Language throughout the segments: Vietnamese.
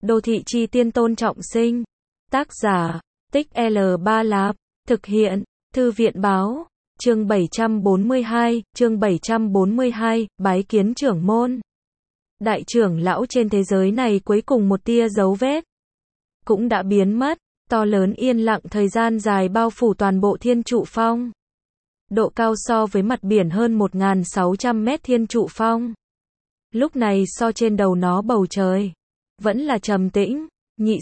Đô thị chi tiên Tôn Trọng Sinh. Tác giả, Tích L3 Lạp. Thực hiện, Thư viện báo. Chương 742, bái kiến trưởng môn. Đại trưởng lão trên thế giới này cuối cùng một tia dấu vết cũng đã biến mất, to lớn yên lặng thời gian dài bao phủ toàn bộ Thiên Trụ Phong. Độ cao so với mặt biển hơn 1.600 mét Thiên Trụ Phong. Lúc này so trên đầu nó bầu trời vẫn là trầm tĩnh. Nhị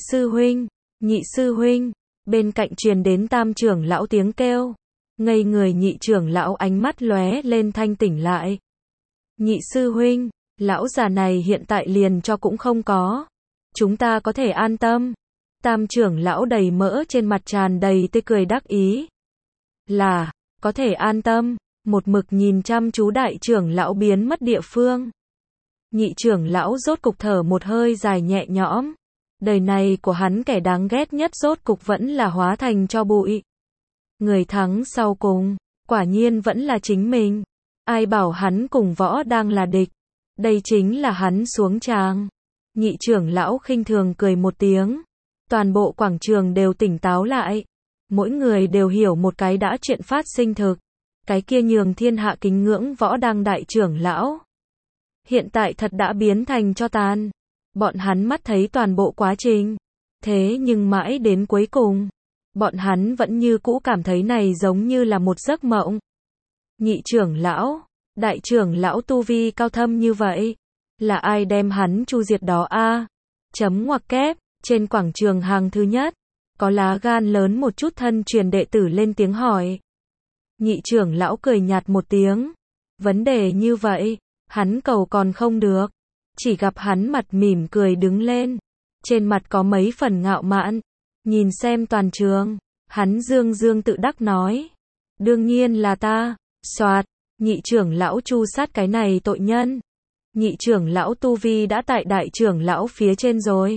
sư huynh, bên cạnh truyền đến Tam trưởng lão tiếng kêu. Ngây người nhị trưởng lão ánh mắt lóe lên thanh tỉnh lại. Nhị sư huynh, lão già này hiện tại liền cho cũng không có. Chúng ta có thể an tâm. Tam trưởng lão đầy mỡ trên mặt tràn đầy tươi cười đắc ý. Là, có thể an tâm, một mực nhìn chăm chú đại trưởng lão biến mất địa phương. Nhị trưởng lão rốt cục thở một hơi dài nhẹ nhõm. Đời này của hắn kẻ đáng ghét nhất rốt cục vẫn là hóa thành tro bụi. Người thắng sau cùng, quả nhiên vẫn là chính mình. Ai bảo hắn cùng Võ đang là địch. Đây chính là hắn xuống tràng. Nhị trưởng lão khinh thường cười một tiếng. Toàn bộ quảng trường đều tỉnh táo lại. Mỗi người đều hiểu một cái đã chuyện phát sinh thực. Cái kia nhường thiên hạ kính ngưỡng Võ đang đại trưởng lão. Hiện tại thật đã biến thành tro tàn. Bọn hắn mắt thấy toàn bộ quá trình. Thế nhưng mãi đến cuối cùng, bọn hắn vẫn như cũ cảm thấy này giống như là một giấc mộng. Nhị trưởng lão, đại trưởng lão tu vi cao thâm như vậy, là ai đem hắn chu diệt đó a? Chấm ngoặc kép, trên quảng trường hàng thứ nhất, có lá gan lớn một chút thân truyền đệ tử lên tiếng hỏi. Nhị trưởng lão cười nhạt một tiếng. Vấn đề như vậy, hắn cầu còn không được. Chỉ gặp hắn mặt mỉm cười đứng lên. Trên mặt có mấy phần ngạo mạn. Nhìn xem toàn trường, hắn dương dương tự đắc nói. Đương nhiên là ta. Soạt, nhị trưởng lão chu sát cái này tội nhân. Nhị trưởng lão tu vi đã tại đại trưởng lão phía trên rồi.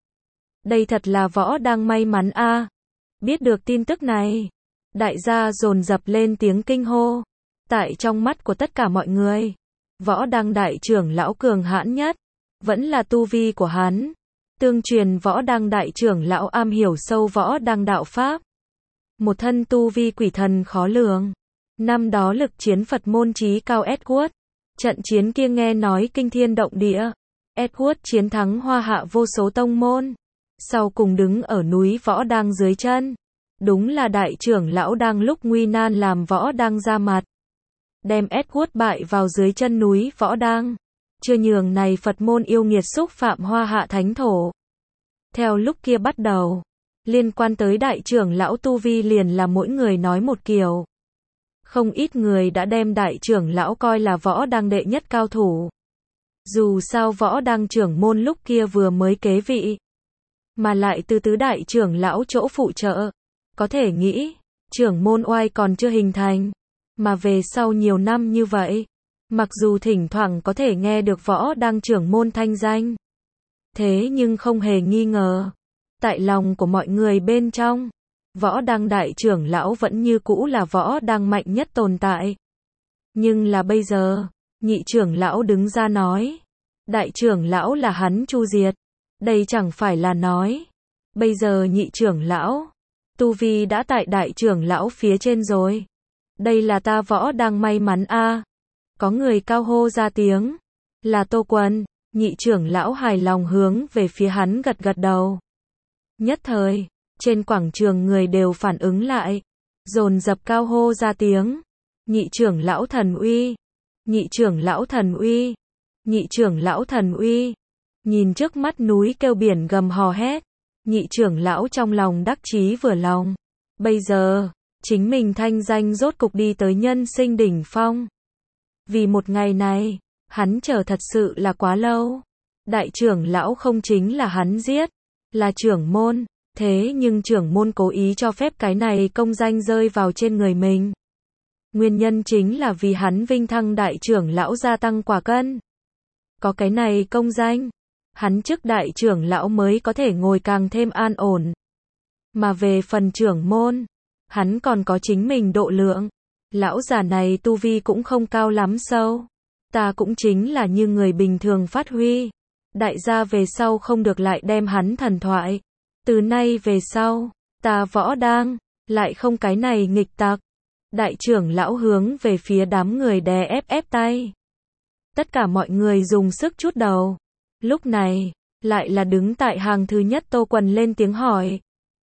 Đây thật là Võ đang may mắn a. Biết được tin tức này, đại gia dồn dập lên tiếng kinh hô. Tại trong mắt của tất cả mọi người, Võ đang đại trưởng lão cường hãn nhất, vẫn là tu vi của hắn. Tương truyền Võ đang đại trưởng lão am hiểu sâu Võ đang đạo pháp. Một thân tu vi quỷ thần khó lường. Năm đó lực chiến Phật môn chí cao Edward. Trận chiến kia nghe nói kinh thiên động địa. Edward chiến thắng hoa hạ vô số tông môn. Sau cùng đứng ở núi Võ đang dưới chân. Đúng là đại trưởng lão đang lúc nguy nan làm Võ đang ra mặt. Đem Edward bại vào dưới chân núi Võ đang. Chưa nhường này Phật môn yêu nghiệt xúc phạm hoa hạ thánh thổ. Theo lúc kia bắt đầu, liên quan tới đại trưởng lão tu vi liền là mỗi người nói một kiểu. Không ít người đã đem đại trưởng lão coi là Võ đang đệ nhất cao thủ. Dù sao Võ đang trưởng môn lúc kia vừa mới kế vị, mà lại từ tứ đại trưởng lão chỗ phụ trợ. Có thể nghĩ, trưởng môn oai còn chưa hình thành. Mà về sau nhiều năm như vậy, mặc dù thỉnh thoảng có thể nghe được Võ đang trưởng môn thanh danh. Thế nhưng không hề nghi ngờ. Tại lòng của mọi người bên trong, Võ đang đại trưởng lão vẫn như cũ là Võ đang mạnh nhất tồn tại. Nhưng là bây giờ, nhị trưởng lão đứng ra nói. Đại trưởng lão là hắn chu diệt. Đây chẳng phải là nói. Bây giờ nhị trưởng lão, tu vi đã tại đại trưởng lão phía trên rồi. Đây là ta Võ đang may mắn a. Có người cao hô ra tiếng. Là Tô Quân. Nhị trưởng lão hài lòng hướng về phía hắn gật gật đầu. Nhất thời, trên quảng trường người đều phản ứng lại. Dồn dập cao hô ra tiếng. Nhị trưởng lão thần uy. Nhị trưởng lão thần uy. Nhị trưởng lão thần uy. Nhìn trước mắt núi kêu biển gầm hò hét. Nhị trưởng lão trong lòng đắc chí vừa lòng. Bây giờ, chính mình thanh danh rốt cục đi tới nhân sinh đỉnh phong. Vì một ngày này, hắn chờ thật sự là quá lâu. Đại trưởng lão không chính là hắn giết, là trưởng môn. Thế nhưng trưởng môn cố ý cho phép cái này công danh rơi vào trên người mình. Nguyên nhân chính là vì hắn vinh thăng đại trưởng lão gia tăng quả cân. Có cái này công danh, hắn chức đại trưởng lão mới có thể ngồi càng thêm an ổn. Mà về phần trưởng môn, hắn còn có chính mình độ lượng. Lão già này tu vi cũng không cao lắm sâu. Ta cũng chính là như người bình thường phát huy. Đại gia về sau không được lại đem hắn thần thoại. Từ nay về sau, ta Võ Đang, lại không cái này nghịch tặc. Đại trưởng lão hướng về phía đám người đè ép tay. Tất cả mọi người dùng sức chút đầu. Lúc này, lại là đứng tại hàng thứ nhất Tô Quần lên tiếng hỏi.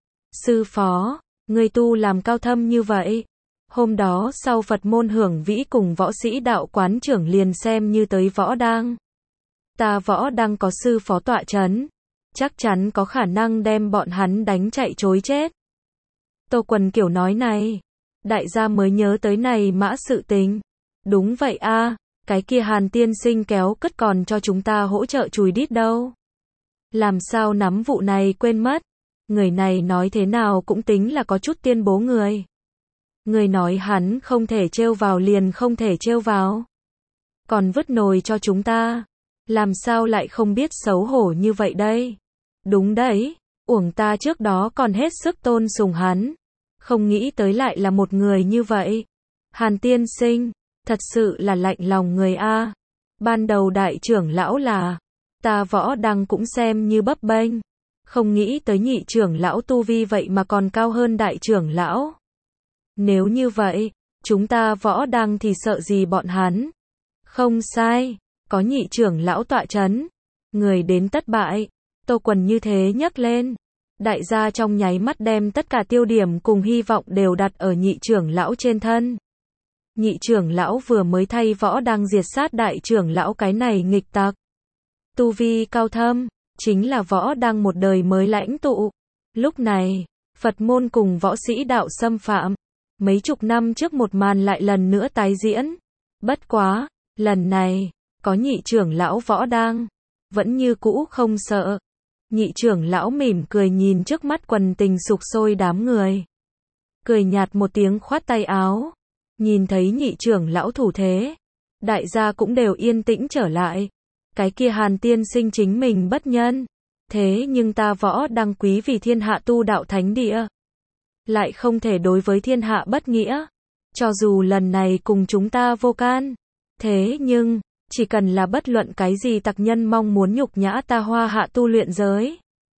Sư phó, người tu làm cao thâm như vậy. Hôm đó sau Phật môn hưởng vĩ cùng võ sĩ đạo quán trưởng liền xem như tới Võ Đang. Ta Võ Đang có sư phó tọa chấn, chắc chắn có khả năng đem bọn hắn đánh chạy trối chết. Tô Quần kiểu nói này, đại gia mới nhớ tới này mã sự tình. Đúng vậy a, cái kia Hàn tiên sinh kéo cất còn cho chúng ta hỗ trợ chùi đít đâu. Làm sao nắm vụ này quên mất. Người này nói thế nào cũng tính là có chút tiên bố người. Người nói hắn không thể trêu vào liền không thể trêu vào. Còn vứt nồi cho chúng ta. Làm sao lại không biết xấu hổ như vậy đây? Đúng đấy, uổng ta trước đó còn hết sức tôn sùng hắn. Không nghĩ tới lại là một người như vậy. Hàn tiên sinh, thật sự là lạnh lòng người a. Ban đầu đại trưởng lão là, ta Võ Đăng cũng xem như bấp bênh. Không nghĩ tới nhị trưởng lão tu vi vậy mà còn cao hơn đại trưởng lão. Nếu như vậy, chúng ta Võ Đăng thì sợ gì bọn hắn? Không sai, có nhị trưởng lão tọa chấn. Người đến tất bại. Tô Quần như thế nhắc lên. Đại gia trong nháy mắt đem tất cả tiêu điểm cùng hy vọng đều đặt ở nhị trưởng lão trên thân. Nhị trưởng lão vừa mới thay Võ Đăng diệt sát đại trưởng lão cái này nghịch tặc. Tu vi cao thâm, chính là Võ Đăng một đời mới lãnh tụ. Lúc này, Phật môn cùng võ sĩ đạo xâm phạm. Mấy chục năm trước một màn lại lần nữa tái diễn. Bất quá, lần này, có nhị trưởng lão Võ Đăng, vẫn như cũ không sợ. Nhị trưởng lão mỉm cười nhìn trước mắt quần tình sục sôi đám người. Cười nhạt một tiếng khoát tay áo. Nhìn thấy nhị trưởng lão thủ thế. Đại gia cũng đều yên tĩnh trở lại. Cái kia Hàn tiên sinh chính mình bất nhân. Thế nhưng ta Võ Đăng quý vì thiên hạ tu đạo thánh địa. Lại không thể đối với thiên hạ bất nghĩa. Cho dù lần này cùng chúng ta vô can. Thế nhưng, chỉ cần là bất luận cái gì tặc nhân mong muốn nhục nhã ta Hoa Hạ tu luyện giới.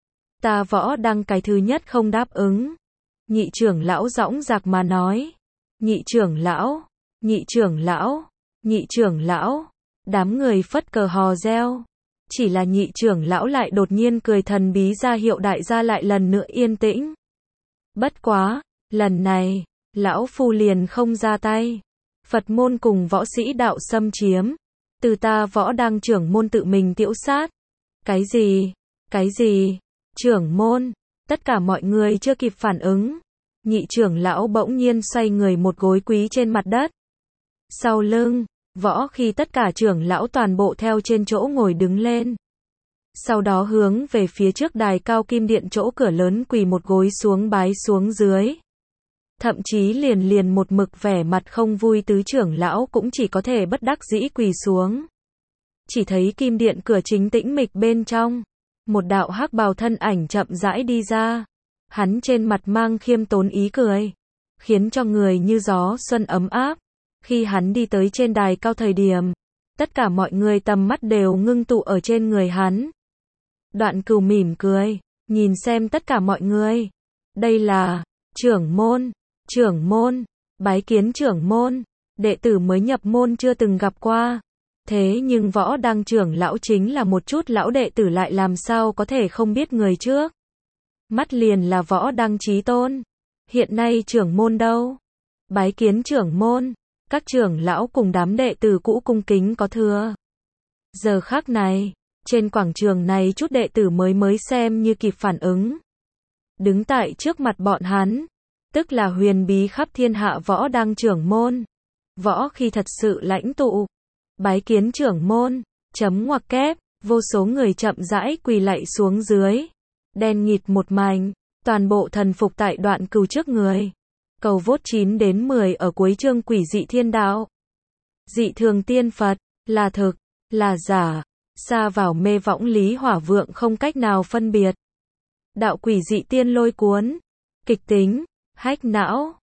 Ta Võ Đăng cái thứ nhất không đáp ứng. Nhị trưởng lão dõng dạc mà nói. Nhị trưởng lão, nhị trưởng lão, nhị trưởng lão. Đám người phất cờ hò reo. Chỉ là nhị trưởng lão lại đột nhiên cười thần bí ra hiệu đại gia lại lần nữa yên tĩnh. Bất quá, lần này, lão phu liền không ra tay. Phật môn cùng võ sĩ đạo xâm chiếm. Từ ta Võ Đăng trưởng môn tự mình tiễu sát. Cái gì? Cái gì? Trưởng môn? Tất cả mọi người chưa kịp phản ứng. Nhị trưởng lão bỗng nhiên xoay người một gối quý trên mặt đất. Sau lưng, Võ khi tất cả trưởng lão toàn bộ theo trên chỗ ngồi đứng lên. Sau đó hướng về phía trước đài cao kim điện chỗ cửa lớn quỳ một gối xuống bái xuống dưới. Thậm chí liền một mực vẻ mặt không vui tứ trưởng lão cũng chỉ có thể bất đắc dĩ quỳ xuống. Chỉ thấy kim điện cửa chính tĩnh mịch bên trong. Một đạo hắc bào thân ảnh chậm rãi đi ra. Hắn trên mặt mang khiêm tốn ý cười. Khiến cho người như gió xuân ấm áp. Khi hắn đi tới trên đài cao thời điểm. Tất cả mọi người tầm mắt đều ngưng tụ ở trên người hắn. Đoạn Cừu mỉm cười. Nhìn xem tất cả mọi người. Đây là trưởng môn. Trưởng môn. Bái kiến trưởng môn. Đệ tử mới nhập môn chưa từng gặp qua. Thế nhưng Võ Đăng trưởng lão chính là một chút lão đệ tử lại làm sao có thể không biết người trước. Mắt liền là Võ Đăng chí tôn. Hiện nay trưởng môn đâu? Bái kiến trưởng môn. Các trưởng lão cùng đám đệ tử cũ cung kính có thưa. Giờ khắc này, trên quảng trường này chút đệ tử mới xem như kịp phản ứng. Đứng tại trước mặt bọn hắn, tức là huyền bí khắp thiên hạ Võ Đăng trưởng môn. Võ khi thật sự lãnh tụ. Bái kiến trưởng môn, chấm ngoặc kép, vô số người chậm rãi quỳ lạy xuống dưới. Đen nghịt một mảnh, toàn bộ thần phục tại Đoạn Cừu trước người. Cầu vote 9 đến 10 ở cuối chương Quỷ dị thiên đạo. Dị thường tiên Phật, là thực, là giả, xa vào mê võng lý hỏa vượng không cách nào phân biệt. Đạo quỷ dị tiên lôi cuốn, kịch tính, hách não.